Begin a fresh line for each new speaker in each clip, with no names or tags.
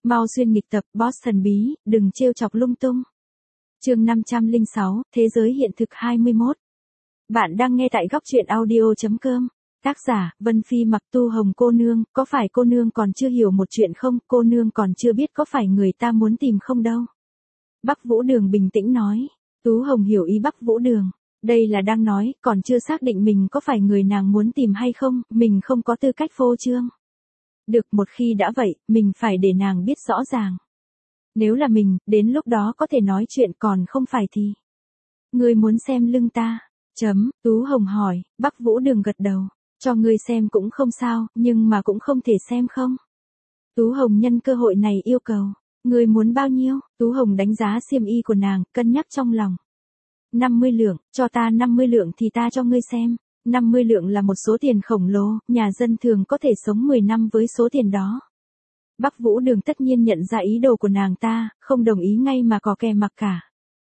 Mau xuyên nghịch tập, boss thần bí, đừng trêu chọc lung tung. Chương 506, Thế giới hiện thực 21. Bạn đang nghe tại góc truyện audio.com. Tác giả, Vân Phi Mặc Tu Hồng. Cô nương, có phải cô nương còn chưa hiểu một chuyện không? Cô nương còn chưa biết có phải người ta muốn tìm không đâu. Bắc Vũ Đường bình tĩnh nói. Tú Hồng hiểu ý Bắc Vũ Đường. Đây là đang nói, còn chưa xác định mình có phải người nàng muốn tìm hay không, mình không có tư cách phô trương. Được, một khi đã vậy, mình phải để nàng biết rõ ràng. Nếu là mình, đến lúc đó có thể nói chuyện, còn không phải thì. Ngươi muốn xem lưng ta? Tú Hồng hỏi. Bắc Vũ Đường gật đầu. Cho ngươi xem cũng không sao, nhưng mà cũng không thể xem không? Tú Hồng nhân cơ hội này yêu cầu. Ngươi muốn bao nhiêu? Tú Hồng đánh giá xiêm y của nàng, cân nhắc trong lòng. 50 lượng, cho ta 50 lượng thì ta cho ngươi xem. 50 lượng là một số tiền khổng lồ, nhà dân thường có thể sống 10 năm với số tiền đó. Bắc Vũ Đường tất nhiên nhận ra ý đồ của nàng ta, không đồng ý ngay mà có kè mặc cả.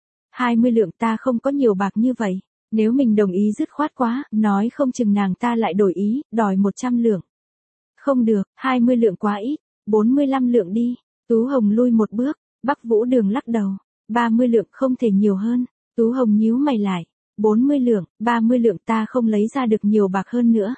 20 lượng, ta không có nhiều bạc như vậy. Nếu mình đồng ý dứt khoát quá, nói không chừng nàng ta lại đổi ý, đòi 100 lượng. Không được, 20 lượng quá ít, 45 lượng đi. Tú Hồng lui một bước, Bắc Vũ Đường lắc đầu. 30 lượng không thể nhiều hơn. Tú Hồng nhíu mày lại. 40 lượng, 30 lượng ta không lấy ra được nhiều bạc hơn nữa.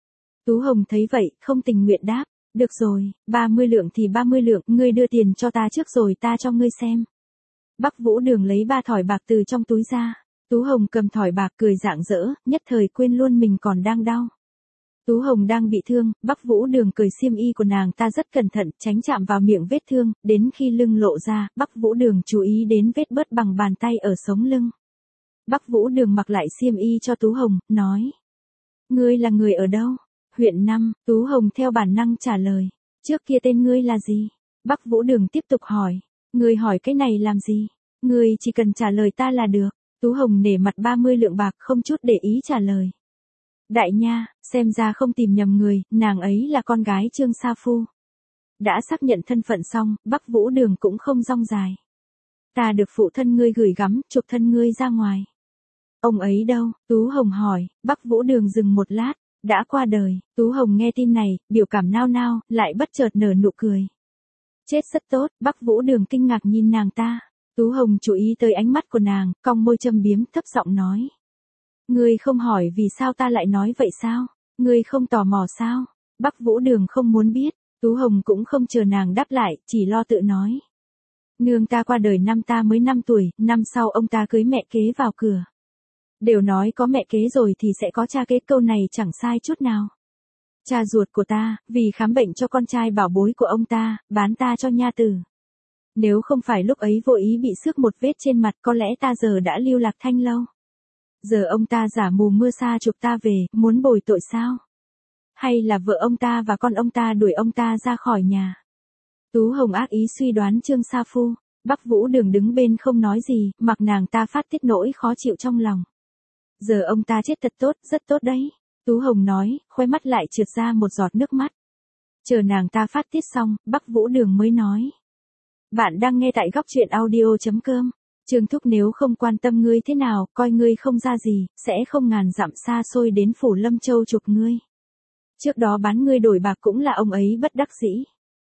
Tú Hồng thấy vậy, không tình nguyện đáp. Được rồi, 30 lượng thì 30 lượng, ngươi đưa tiền cho ta trước rồi ta cho ngươi xem. Bắc Vũ Đường lấy 3 thỏi bạc từ trong túi ra. Tú Hồng cầm thỏi bạc cười rạng rỡ, nhất thời quên luôn mình còn đang đau. Tú Hồng đang bị thương, Bắc Vũ Đường cởi xiêm y của nàng ta rất cẩn thận, tránh chạm vào miệng vết thương, đến khi lưng lộ ra, Bắc Vũ Đường chú ý đến vết bớt bằng bàn tay ở sống lưng. Bắc Vũ Đường mặc lại xiêm y cho Tú Hồng, nói. Ngươi là người ở đâu? Huyện 5, Tú Hồng theo bản năng trả lời. Trước kia tên ngươi là gì? Bắc Vũ Đường tiếp tục hỏi. Ngươi hỏi cái này làm gì? Ngươi chỉ cần trả lời ta là được. Tú Hồng nể mặt 30 lượng bạc không chút để ý trả lời. Đại nha, xem ra không tìm nhầm người, nàng ấy là con gái Trương Sa Phu. Đã xác nhận thân phận xong, Bắc Vũ Đường cũng không rong dài. Ta được phụ thân ngươi gửi gắm, chụp thân ngươi ra ngoài. Ông ấy đâu? Tú Hồng hỏi. Bắc Vũ Đường dừng một lát. Đã qua đời. Tú Hồng nghe tin này, biểu cảm nao nao, lại bất chợt nở nụ cười. Chết rất tốt. Bắc Vũ Đường kinh ngạc nhìn nàng ta. Tú Hồng chú ý tới ánh mắt của nàng, cong môi châm biếm, thấp giọng nói. Ngươi không hỏi vì sao ta lại nói vậy sao? Ngươi không tò mò sao? Bắc Vũ Đường không muốn biết. Tú Hồng cũng không chờ nàng đáp lại, chỉ lo tự nói. Nương ta qua đời năm ta mới 5 tuổi, năm sau ông ta cưới mẹ kế vào cửa. Đều nói có mẹ kế rồi thì sẽ có cha kế, câu này chẳng sai chút nào. Cha ruột của ta, vì khám bệnh cho con trai bảo bối của ông ta, bán ta cho nha tử. Nếu không phải lúc ấy vô ý bị xước một vết trên mặt, có lẽ ta giờ đã lưu lạc thanh lâu. Giờ ông ta giả mù mưa sa chụp ta về, muốn bồi tội sao? Hay là vợ ông ta và con ông ta đuổi ông ta ra khỏi nhà? Tú Hồng ác ý suy đoán Trương Sa Phu. Bắc Vũ Đường đứng bên không nói gì, mặc nàng ta phát tiết nỗi khó chịu trong lòng. Giờ ông ta chết thật tốt, rất tốt đấy. Tú Hồng nói, khóe mắt lại trượt ra một giọt nước mắt. Chờ nàng ta phát tiết xong, Bắc Vũ Đường mới nói. Bạn đang nghe tại góc truyện audio.com. Trương Thúc nếu không quan tâm ngươi thế nào, coi ngươi không ra gì, sẽ không ngàn dặm xa xôi đến phủ Lâm Châu chụp ngươi. Trước đó bán ngươi đổi bạc cũng là ông ấy bất đắc dĩ.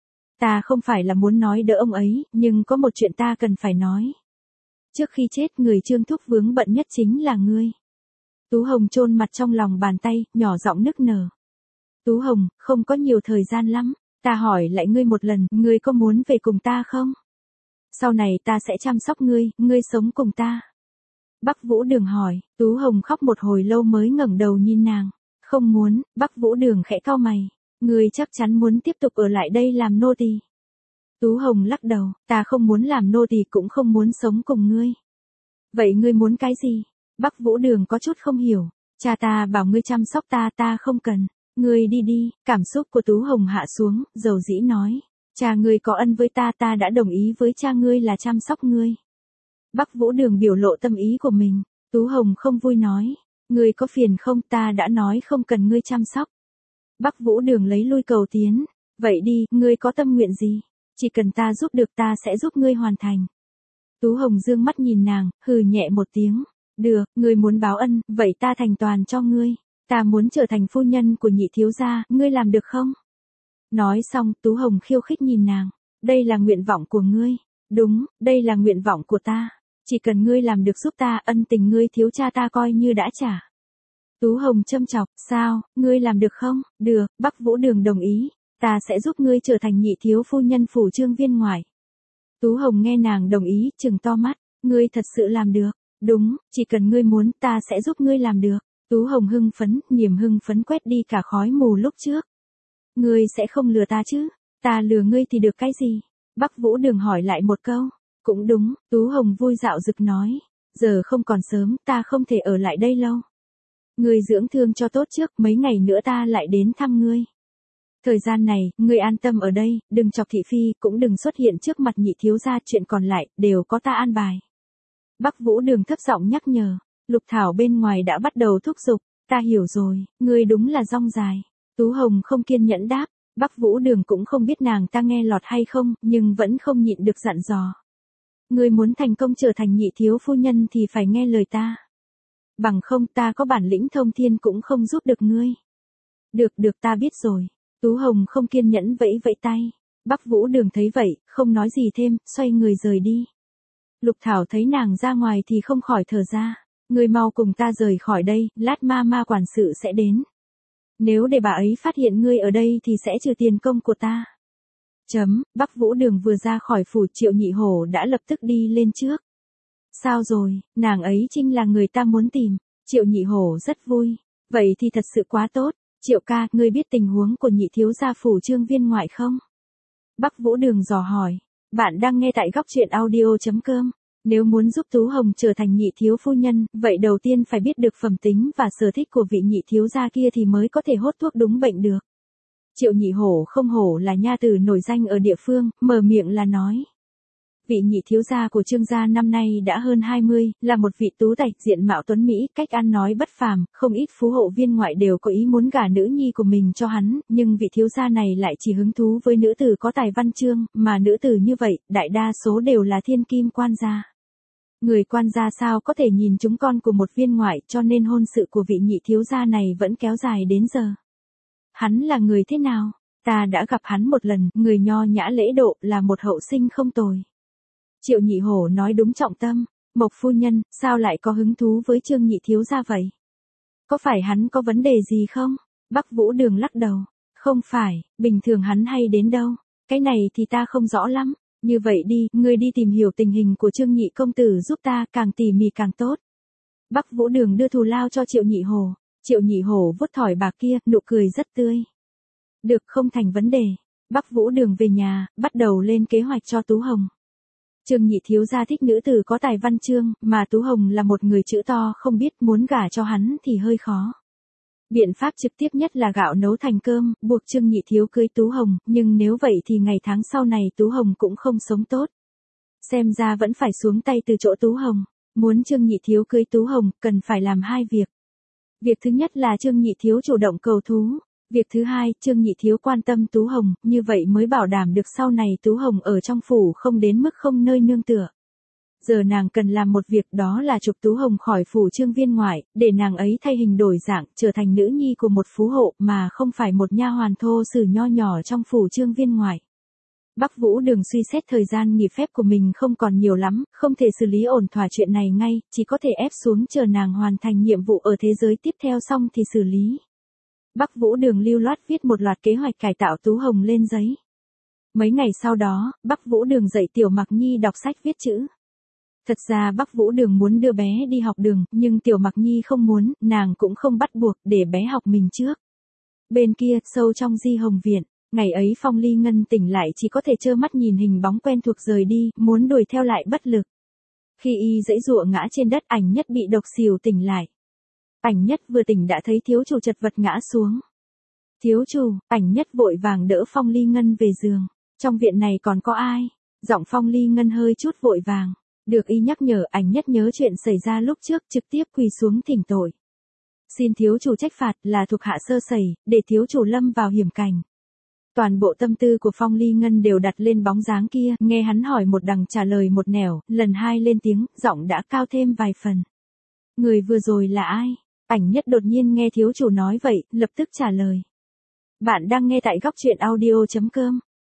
Ta không phải là muốn nói đỡ ông ấy, nhưng có một chuyện ta cần phải nói. Trước khi chết, người Trương Thúc vướng bận nhất chính là ngươi. Tú Hồng chôn mặt trong lòng bàn tay, nhỏ giọng nức nở. Tú Hồng, không có nhiều thời gian lắm, ta hỏi lại ngươi một lần, ngươi có muốn về cùng ta không? Sau này ta sẽ chăm sóc ngươi, ngươi sống cùng ta. Bắc Vũ Đường hỏi. Tú Hồng khóc một hồi lâu mới ngẩng đầu nhìn nàng. Không muốn. Bắc Vũ Đường khẽ cau mày. Ngươi chắc chắn muốn tiếp tục ở lại đây làm nô tỳ. Tú Hồng lắc đầu. Ta không muốn làm nô tỳ cũng không muốn sống cùng ngươi. Vậy ngươi muốn cái gì? Bắc Vũ Đường có chút không hiểu. Cha ta bảo ngươi chăm sóc ta, ta không cần. Ngươi đi đi. Cảm xúc của Tú Hồng hạ xuống, dầu dĩ nói. Cha ngươi có ân với ta, ta đã đồng ý với cha ngươi là chăm sóc ngươi. Bắc Vũ Đường biểu lộ tâm ý của mình. Tú Hồng không vui nói. Ngươi có phiền không, ta đã nói không cần ngươi chăm sóc. Bắc Vũ Đường lấy lui cầu tiến. Vậy đi, ngươi có tâm nguyện gì? Chỉ cần ta giúp được ta sẽ giúp ngươi hoàn thành. Tú Hồng dương mắt nhìn nàng, hừ nhẹ một tiếng. Được, ngươi muốn báo ân, vậy ta thành toàn cho ngươi. Ta muốn trở thành phu nhân của nhị thiếu gia, ngươi làm được không? Nói xong, Tú Hồng khiêu khích nhìn nàng. đây là nguyện vọng của ngươi. Đúng, đây là nguyện vọng của ta. Chỉ cần ngươi làm được giúp ta, ân tình ngươi thiếu cha ta coi như đã trả. Tú Hồng châm chọc, sao, ngươi làm được không? Được, Bắc Vũ Đường đồng ý, ta sẽ giúp ngươi trở thành nhị thiếu phu nhân phủ Trương Viên ngoại. Tú Hồng nghe nàng đồng ý, trừng to mắt, ngươi thật sự làm được. Đúng, chỉ cần ngươi muốn, ta sẽ giúp ngươi làm được. Tú Hồng hưng phấn, niềm hưng phấn quét đi cả khói mù lúc trước. Ngươi sẽ không lừa ta chứ? Ta lừa ngươi thì được cái gì? Bắc Vũ Đường hỏi lại một câu. Cũng đúng, Tú Hồng vui dạo dực nói. Giờ không còn sớm, ta không thể ở lại đây lâu. Ngươi dưỡng thương cho tốt trước, mấy ngày nữa ta lại đến thăm ngươi. Thời gian này, ngươi an tâm ở đây, đừng chọc thị phi, cũng đừng xuất hiện trước mặt nhị thiếu gia, chuyện còn lại, đều có ta an bài. Bắc Vũ Đường thấp giọng nhắc nhở. Lục Thảo bên ngoài đã bắt đầu thúc giục. Ta hiểu rồi, ngươi đúng là rong dài. Tú Hồng không kiên nhẫn đáp. Bắc Vũ Đường cũng không biết nàng ta nghe lọt hay không, nhưng vẫn không nhịn được dặn dò. Ngươi muốn thành công trở thành nhị thiếu phu nhân thì phải nghe lời ta. Bằng không ta có bản lĩnh thông thiên cũng không giúp được ngươi. Được ta biết rồi. Tú Hồng không kiên nhẫn vẫy vẫy tay. Bắc Vũ Đường thấy vậy, không nói gì thêm, xoay người rời đi. Lục Thảo thấy nàng ra ngoài thì không khỏi thở ra. Ngươi mau cùng ta rời khỏi đây, lát ma quản sự sẽ đến. Nếu để bà ấy phát hiện ngươi ở đây thì sẽ trừ tiền công của ta. Bắc Vũ Đường vừa ra khỏi phủ, Triệu Nhị Hổ đã lập tức đi lên trước. Sao rồi, nàng ấy chính là người ta muốn tìm. Triệu Nhị Hổ rất vui. Vậy thì thật sự quá tốt. Triệu ca, ngươi biết tình huống của nhị thiếu gia phủ Trương Viên ngoại không? Bắc Vũ Đường dò hỏi. Bạn đang nghe tại góc truyện audio.com. Nếu muốn giúp Tú Hồng trở thành nhị thiếu phu nhân, vậy đầu tiên phải biết được phẩm tính và sở thích của vị nhị thiếu gia kia thì mới có thể hốt thuốc đúng bệnh được. Triệu Nhị Hổ không hổ là nha tử nổi danh ở địa phương, mở miệng là nói. Vị nhị thiếu gia của Trương gia năm nay đã hơn 20, là một vị tú tài, diện mạo tuấn mỹ, cách ăn nói bất phàm, không ít phú hộ viên ngoại đều có ý muốn gả nữ nhi của mình cho hắn, nhưng vị thiếu gia này lại chỉ hứng thú với nữ tử có tài văn chương, mà nữ tử như vậy, đại đa số đều là thiên kim quan gia. Người quan gia sao có thể nhìn chúng con của một viên ngoại, cho nên hôn sự của vị nhị thiếu gia này vẫn kéo dài đến giờ. Hắn là người thế nào? Ta đã gặp hắn một lần, người nho nhã lễ độ, là một hậu sinh không tồi. Triệu Nhị Hổ nói đúng trọng tâm. Mộc phu nhân, sao lại có hứng thú với Trương nhị thiếu gia vậy? Có phải hắn có vấn đề gì không? Bắc Vũ Đường lắc đầu. Không phải, bình thường hắn hay đến đâu. Cái này thì ta không rõ lắm. Như vậy đi, ngươi đi tìm hiểu tình hình của Trương nhị công tử giúp ta, càng tỉ mỉ càng tốt. Bắc Vũ Đường đưa thù lao cho Triệu Nhị Hổ. Triệu Nhị Hổ vuốt thỏi bạc kia, nụ cười rất tươi. Được, không thành vấn đề. Bắc Vũ Đường về nhà, bắt đầu lên kế hoạch cho Tú Hồng. Trương nhị thiếu gia thích nữ tử có tài văn chương, mà Tú Hồng là một người chữ to không biết, muốn gả cho hắn thì hơi khó. Biện pháp trực tiếp nhất là gạo nấu thành cơm, buộc Trương nhị thiếu cưới Tú Hồng, nhưng nếu vậy thì ngày tháng sau này Tú Hồng cũng không sống tốt. Xem ra vẫn phải xuống tay từ chỗ Tú Hồng. Muốn Trương nhị thiếu cưới Tú Hồng, cần phải làm hai việc. Việc thứ nhất là Trương nhị thiếu chủ động cầu thú. Việc thứ hai, Trương nhị thiếu quan tâm Tú Hồng, như vậy mới bảo đảm được sau này Tú Hồng ở trong phủ không đến mức không nơi nương tựa. Giờ nàng cần làm một việc, đó là trục Tú Hồng khỏi phủ Trương Viên ngoại, để nàng ấy thay hình đổi dạng, trở thành nữ nhi của một phú hộ, mà không phải một nha hoàn thô sử nho nhỏ trong phủ Trương Viên ngoại. Bắc Vũ Đường suy xét thời gian nghỉ phép của mình không còn nhiều lắm, không thể xử lý ổn thỏa chuyện này ngay, chỉ có thể ép xuống chờ nàng hoàn thành nhiệm vụ ở thế giới tiếp theo xong thì xử lý. Bắc Vũ Đường lưu loát viết một loạt kế hoạch cải tạo Tú Hồng lên giấy. Mấy ngày sau đó, Bắc Vũ Đường dạy Tiểu Mặc Nhi đọc sách viết chữ. Thật ra Bắc Vũ Đường muốn đưa bé đi học đường, nhưng Tiểu Mặc Nhi không muốn, nàng cũng không bắt buộc, để bé học mình trước. Bên kia, sâu trong Di Hồng Viện, ngày ấy Phong Ly Ngân tỉnh lại chỉ có thể trơ mắt nhìn hình bóng quen thuộc rời đi, muốn đuổi theo lại bất lực. Khi y giãy giụa ngã trên đất, Ảnh Nhất bị độc xỉu tỉnh lại. Ảnh Nhất vừa tỉnh đã thấy thiếu chủ chật vật ngã xuống. Thiếu chủ, Ảnh Nhất vội vàng đỡ Phong Ly Ngân về giường. Trong viện này còn có ai? Giọng Phong Ly Ngân hơi chút vội vàng. Được y nhắc nhở, Ảnh Nhất nhớ chuyện xảy ra lúc trước, trực tiếp quỳ xuống thỉnh tội. Xin thiếu chủ trách phạt, là thuộc hạ sơ sẩy, để thiếu chủ lâm vào hiểm cảnh. Toàn bộ tâm tư của Phong Ly Ngân đều đặt lên bóng dáng kia, nghe hắn hỏi một đằng trả lời một nẻo, lần hai lên tiếng, giọng đã cao thêm vài phần. Người vừa rồi là ai? Ảnh Nhất đột nhiên nghe thiếu chủ nói vậy, lập tức trả lời. Bạn đang nghe tại góc truyện audio.com.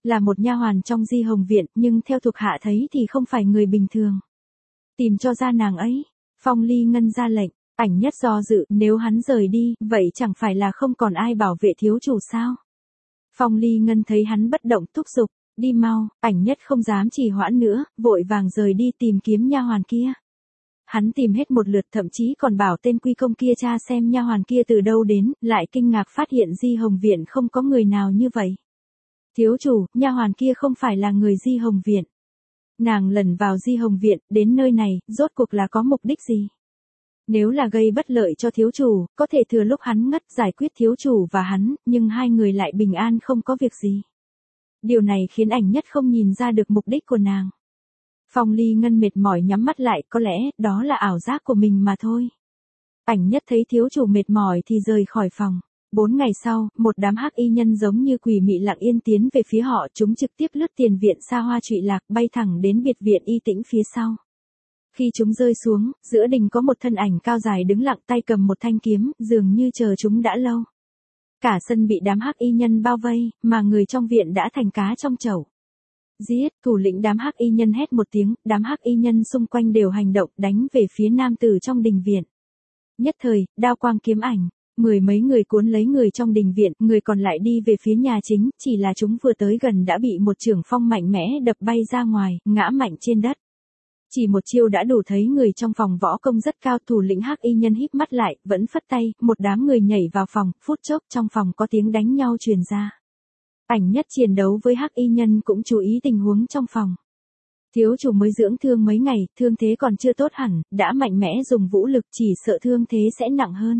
Là một nha hoàn trong Di Hồng Viện, nhưng theo thuộc hạ thấy thì không phải người bình thường. Tìm cho ra nàng ấy. Phong Ly Ngân ra lệnh. Ảnh Nhất do dự, nếu hắn rời đi, vậy chẳng phải là không còn ai bảo vệ thiếu chủ sao? Phong Ly Ngân thấy hắn bất động thúc giục, đi mau. Ảnh Nhất không dám trì hoãn nữa, vội vàng rời đi tìm kiếm nha hoàn kia. Hắn tìm hết một lượt, thậm chí còn bảo tên quy công kia tra xem nha hoàn kia từ đâu đến, lại kinh ngạc phát hiện Di Hồng Viện không có người nào như vậy. Thiếu chủ, nha hoàn kia không phải là người Di Hồng Viện. Nàng lần vào Di Hồng Viện, đến nơi này, rốt cuộc là có mục đích gì? Nếu là gây bất lợi cho thiếu chủ, có thể thừa lúc hắn ngất giải quyết thiếu chủ và hắn, nhưng hai người lại bình an không có việc gì. Điều này khiến Ảnh Nhất không nhìn ra được mục đích của nàng. Phong Ly Ngân mệt mỏi nhắm mắt lại, có lẽ đó là ảo giác của mình mà thôi. Ảnh Nhất thấy thiếu chủ mệt mỏi thì rời khỏi phòng. 4 ngày sau, một đám hắc y nhân giống như quỷ mị lặng yên tiến về phía họ, chúng trực tiếp lướt tiền viện xa hoa trụy lạc, bay thẳng đến biệt viện Y Tĩnh phía sau. Khi chúng rơi xuống, giữa đình có một thân ảnh cao dài đứng lặng, tay cầm một thanh kiếm, dường như chờ chúng đã lâu. Cả sân bị đám hắc y nhân bao vây, mà người trong viện đã thành cá trong chậu. Giết! Thủ lĩnh đám hắc y nhân hét một tiếng, đám hắc y nhân xung quanh đều hành động, đánh về phía nam tử trong đình viện. Nhất thời, đao quang kiếm ảnh, 10 mấy người cuốn lấy người trong đình viện, người còn lại đi về phía nhà chính, chỉ là chúng vừa tới gần đã bị một chưởng phong mạnh mẽ đập bay ra ngoài, ngã mạnh trên đất. Chỉ một chiêu đã đủ thấy người trong phòng võ công rất cao. Thủ lĩnh hắc y nhân híp mắt lại, vẫn phất tay, một đám người nhảy vào phòng, phút chốc trong phòng có tiếng đánh nhau truyền ra. Ảnh Nhất chiến đấu với hắc y nhân cũng chú ý tình huống trong phòng. Thiếu chủ mới dưỡng thương mấy ngày, thương thế còn chưa tốt hẳn, đã mạnh mẽ dùng vũ lực, chỉ sợ thương thế sẽ nặng hơn.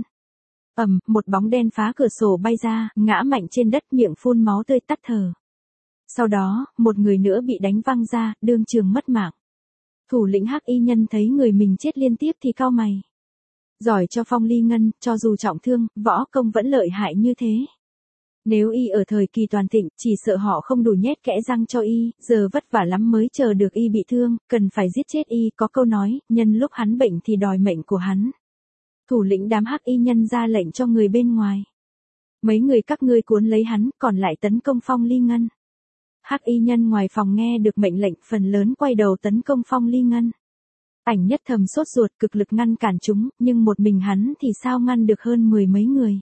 Một bóng đen phá cửa sổ bay ra, ngã mạnh trên đất, miệng phun máu tươi, tắt thở. Sau đó, một người nữa bị đánh văng ra, đương trường mất mạng. Thủ lĩnh hắc y nhân thấy người mình chết liên tiếp thì cau mày. Giỏi cho Phong Ly Ngân, cho dù trọng thương, võ công vẫn lợi hại như thế. Nếu y ở thời kỳ toàn thịnh, chỉ sợ họ không đủ nhét kẽ răng cho y, giờ vất vả lắm mới chờ được y bị thương, cần phải giết chết y. Có câu nói, nhân lúc hắn bệnh thì đòi mệnh của hắn. Thủ lĩnh đám hắc y nhân ra lệnh cho người bên ngoài. Mấy người các ngươi cuốn lấy hắn, còn lại tấn công Phong Ly Ngân. Hắc y nhân ngoài phòng nghe được mệnh lệnh, phần lớn quay đầu tấn công Phong Ly Ngân. Ảnh Nhất thầm sốt ruột, cực lực ngăn cản chúng, nhưng một mình hắn thì sao ngăn được hơn 10 mấy người.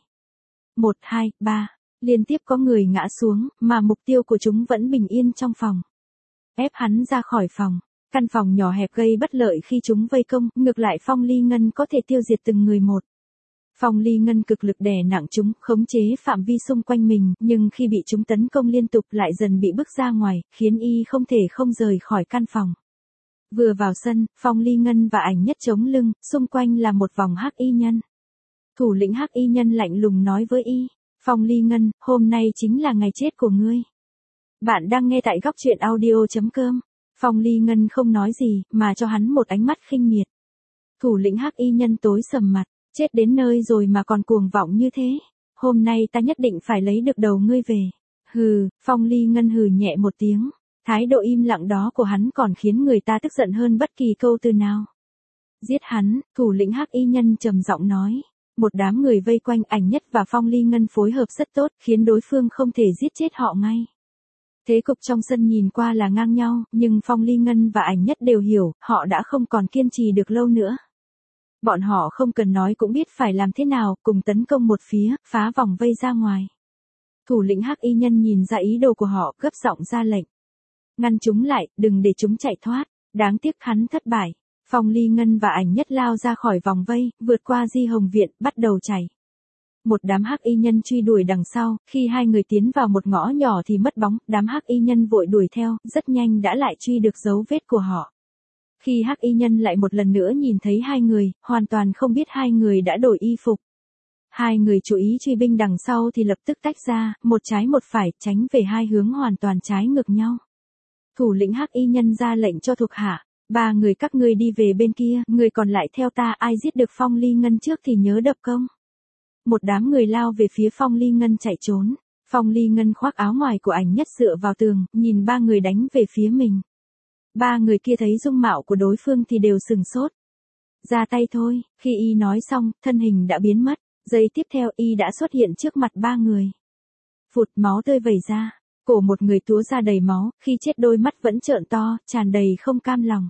1, 2, 3, liên tiếp có người ngã xuống, mà mục tiêu của chúng vẫn bình yên trong phòng. Ép hắn ra khỏi phòng. Căn phòng nhỏ hẹp gây bất lợi khi chúng vây công, ngược lại Phong Ly Ngân có thể tiêu diệt từng người một. Phong Ly Ngân cực lực đè nặng chúng, khống chế phạm vi xung quanh mình, nhưng khi bị chúng tấn công liên tục lại dần bị bức ra ngoài, khiến y không thể không rời khỏi căn phòng. Vừa vào sân, Phong Ly Ngân và Ảnh Nhất chống lưng, xung quanh là một vòng hắc y nhân. Thủ lĩnh hắc y nhân lạnh lùng nói với y, Phong Ly Ngân, hôm nay chính là ngày chết của ngươi. Bạn đang nghe tại góc truyện audio.com. Phong Ly Ngân không nói gì, mà cho hắn một ánh mắt khinh miệt. Thủ lĩnh hắc y nhân tối sầm mặt, chết đến nơi rồi mà còn cuồng vọng như thế. Hôm nay ta nhất định phải lấy được đầu ngươi về. Hừ, Phong Ly Ngân hừ nhẹ một tiếng. Thái độ im lặng đó của hắn còn khiến người ta tức giận hơn bất kỳ câu từ nào. Giết hắn, thủ lĩnh hắc y nhân trầm giọng nói. Một đám người vây quanh. Ảnh Nhất và Phong Ly Ngân phối hợp rất tốt, khiến đối phương không thể giết chết họ ngay. Thế cục trong sân nhìn qua là ngang nhau, nhưng Phong Ly Ngân và Ảnh Nhất đều hiểu, họ đã không còn kiên trì được lâu nữa. Bọn họ không cần nói cũng biết phải làm thế nào, cùng tấn công một phía, phá vòng vây ra ngoài. Thủ lĩnh hắc y nhân nhìn ra ý đồ của họ, gấp giọng ra lệnh. Ngăn chúng lại, đừng để chúng chạy thoát. Đáng tiếc hắn thất bại. Phong Ly Ngân và Ảnh Nhất lao ra khỏi vòng vây, vượt qua Di Hồng Viện, bắt đầu chạy. Một đám hắc y nhân truy đuổi đằng sau, khi hai người tiến vào một ngõ nhỏ thì mất bóng, đám hắc y nhân vội đuổi theo, rất nhanh đã lại truy được dấu vết của họ. Khi hắc y nhân lại một lần nữa nhìn thấy hai người, hoàn toàn không biết hai người đã đổi y phục. Hai người chú ý truy binh đằng sau thì lập tức tách ra, một trái một phải, tránh về hai hướng hoàn toàn trái ngược nhau. Thủ lĩnh hắc y nhân ra lệnh cho thuộc hạ, 3 người các ngươi đi về bên kia, người còn lại theo ta, ai giết được Phong Ly Ngân trước thì nhớ đập công. Một đám người lao về phía Phong Ly Ngân chạy trốn. Phong Ly Ngân khoác áo ngoài của Ảnh Nhất dựa vào tường, nhìn 3 người đánh về phía mình. 3 người kia thấy dung mạo của đối phương thì đều sừng sốt. Ra tay thôi, khi y nói xong, thân hình đã biến mất. Giây tiếp theo y đã xuất hiện trước mặt 3 người. Phụt, máu tươi vẩy ra. Cổ một người túa ra đầy máu, khi chết đôi mắt vẫn trợn to, tràn đầy không cam lòng.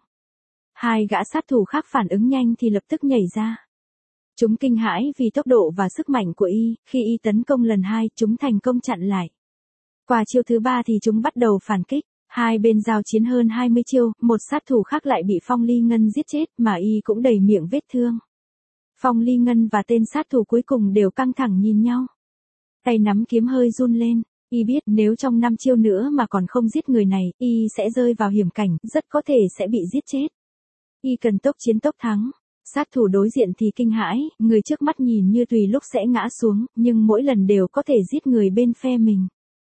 Hai gã sát thủ khác phản ứng nhanh thì lập tức nhảy ra. Chúng kinh hãi vì tốc độ và sức mạnh của y, khi y tấn công lần hai, chúng thành công chặn lại. Qua chiêu thứ ba thì chúng bắt đầu phản kích. Hai bên giao chiến hơn 20 chiêu, một sát thủ khác lại bị Phong Ly Ngân giết chết mà y cũng đầy miệng vết thương. Phong Ly Ngân và tên sát thủ cuối cùng đều căng thẳng nhìn nhau. Tay nắm kiếm hơi run lên, y biết nếu trong 5 chiêu nữa mà còn không giết người này, y sẽ rơi vào hiểm cảnh, rất có thể sẽ bị giết chết. Y cần tốc chiến tốc thắng. Sát thủ đối diện thì kinh hãi, người trước mắt nhìn như tùy lúc sẽ ngã xuống, nhưng mỗi lần đều có thể giết người bên phe mình.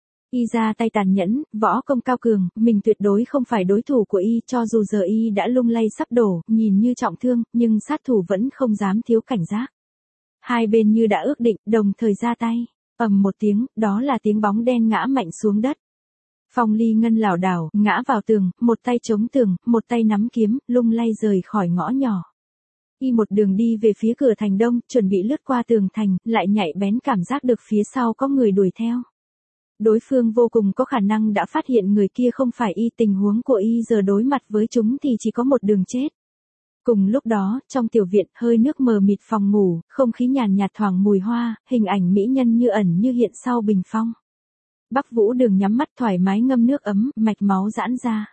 Y ra tay tàn nhẫn, võ công cao cường, mình tuyệt đối không phải đối thủ của y, cho dù giờ y đã lung lay sắp đổ, nhìn như trọng thương, nhưng sát thủ vẫn không dám thiếu cảnh giác. Hai bên như đã ước định, đồng thời ra tay. Ầm một tiếng, đó là tiếng bóng đen ngã mạnh xuống đất. Phong Ly Ngân lảo đảo, ngã vào tường, một tay chống tường, một tay nắm kiếm, lung lay rời khỏi ngõ nhỏ. Y một đường đi về phía cửa thành đông, chuẩn bị lướt qua tường thành, lại nhạy bén cảm giác được phía sau có người đuổi theo. Đối phương vô cùng có khả năng đã phát hiện người kia không phải y, tình huống của y giờ đối mặt với chúng thì chỉ có một đường chết. Cùng lúc đó, trong tiểu viện, hơi nước mờ mịt phòng ngủ, không khí nhàn nhạt thoảng mùi hoa, hình ảnh mỹ nhân như ẩn như hiện sau bình phong. Bắc Vũ Đường nhắm mắt thoải mái ngâm nước ấm, mạch máu giãn ra.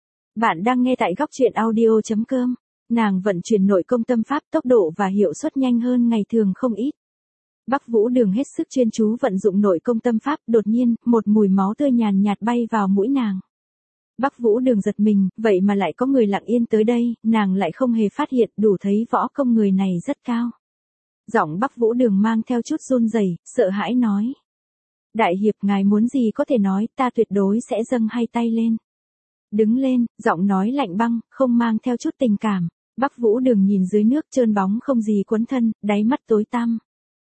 Bạn đang nghe tại goctruyện.audio.com. Nàng vận chuyển nội công tâm pháp, tốc độ và hiệu suất nhanh hơn ngày thường không ít. Bắc Vũ Đường hết sức chuyên chú vận dụng nội công tâm pháp, đột nhiên, một mùi máu tươi nhàn nhạt bay vào mũi nàng. Bắc Vũ Đường giật mình, vậy mà lại có người lặng yên tới đây, nàng lại không hề phát hiện, đủ thấy võ công người này rất cao. Giọng Bắc Vũ Đường mang theo chút run rẩy, sợ hãi nói. Đại hiệp, ngài muốn gì có thể nói, ta tuyệt đối sẽ dâng hai tay lên. Đứng lên, giọng nói lạnh băng, không mang theo chút tình cảm. Bắc Vũ Đường nhìn dưới nước trơn bóng không gì quấn thân, đáy mắt tối tăm.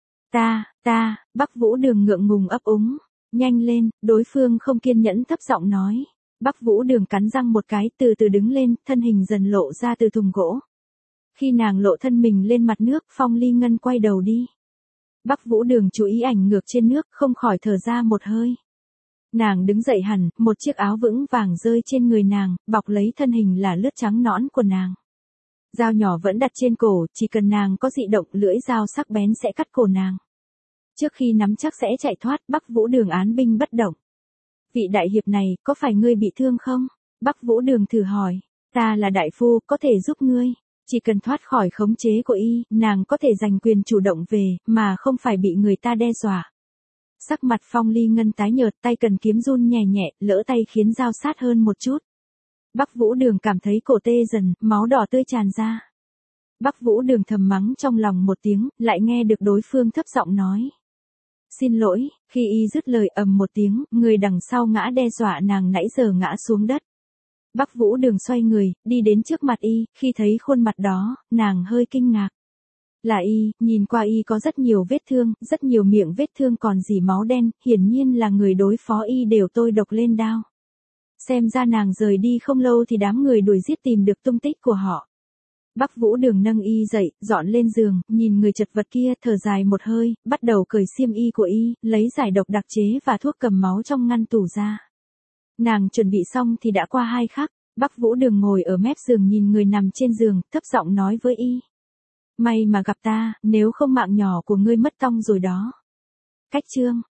Bắc Vũ Đường ngượng ngùng ấp úng. Nhanh lên, đối phương không kiên nhẫn thấp giọng nói. Bắc Vũ Đường cắn răng một cái, từ từ đứng lên, thân hình dần lộ ra từ thùng gỗ. Khi nàng lộ thân mình lên mặt nước, Phong Ly Ngân quay đầu đi. Bắc Vũ Đường chú ý ảnh ngược trên nước, không khỏi thở ra một hơi. Nàng đứng dậy hẳn, một chiếc áo vững vàng rơi trên người nàng, bọc lấy thân hình là lướt trắng nõn của nàng. Dao nhỏ vẫn đặt trên cổ, chỉ cần nàng có dị động, lưỡi dao sắc bén sẽ cắt cổ nàng. Trước khi nắm chắc sẽ chạy thoát, Bắc Vũ Đường án binh bất động. Vị đại hiệp này, có phải ngươi bị thương không? Bắc Vũ Đường thử hỏi. Ta là đại phu, có thể giúp ngươi. Chỉ cần thoát khỏi khống chế của y, nàng có thể giành quyền chủ động về, mà không phải bị người ta đe dọa. Sắc mặt Phong Ly Ngân tái nhợt, tay cần kiếm run nhẹ nhẹ, lỡ tay khiến dao sát hơn một chút. Bắc Vũ Đường cảm thấy cổ tê dần, máu đỏ tươi tràn ra. Bắc Vũ Đường thầm mắng trong lòng một tiếng, lại nghe được đối phương thấp giọng nói. Xin lỗi, khi y dứt lời ầm một tiếng, người đằng sau ngã đe dọa nàng nãy giờ ngã xuống đất. Bắc Vũ Đường xoay người, đi đến trước mặt y, khi thấy khuôn mặt đó, nàng hơi kinh ngạc. Là y, nhìn qua y có rất nhiều vết thương, rất nhiều miệng vết thương còn dỉ máu đen, hiển nhiên là người đối phó y đều tôi độc lên đao. Xem ra nàng rời đi không lâu thì đám người đuổi giết tìm được tung tích của họ. Bắc Vũ Đường nâng y dậy, dọn lên giường, nhìn người chật vật kia, thở dài một hơi, bắt đầu cởi xiêm y của y, lấy giải độc đặc chế và thuốc cầm máu trong ngăn tủ ra. Nàng chuẩn bị xong thì đã qua 2 khắc, Bắc Vũ Đường ngồi ở mép giường nhìn người nằm trên giường, thấp giọng nói với y. May mà gặp ta, nếu không mạng nhỏ của ngươi mất tong rồi đó. Cách chương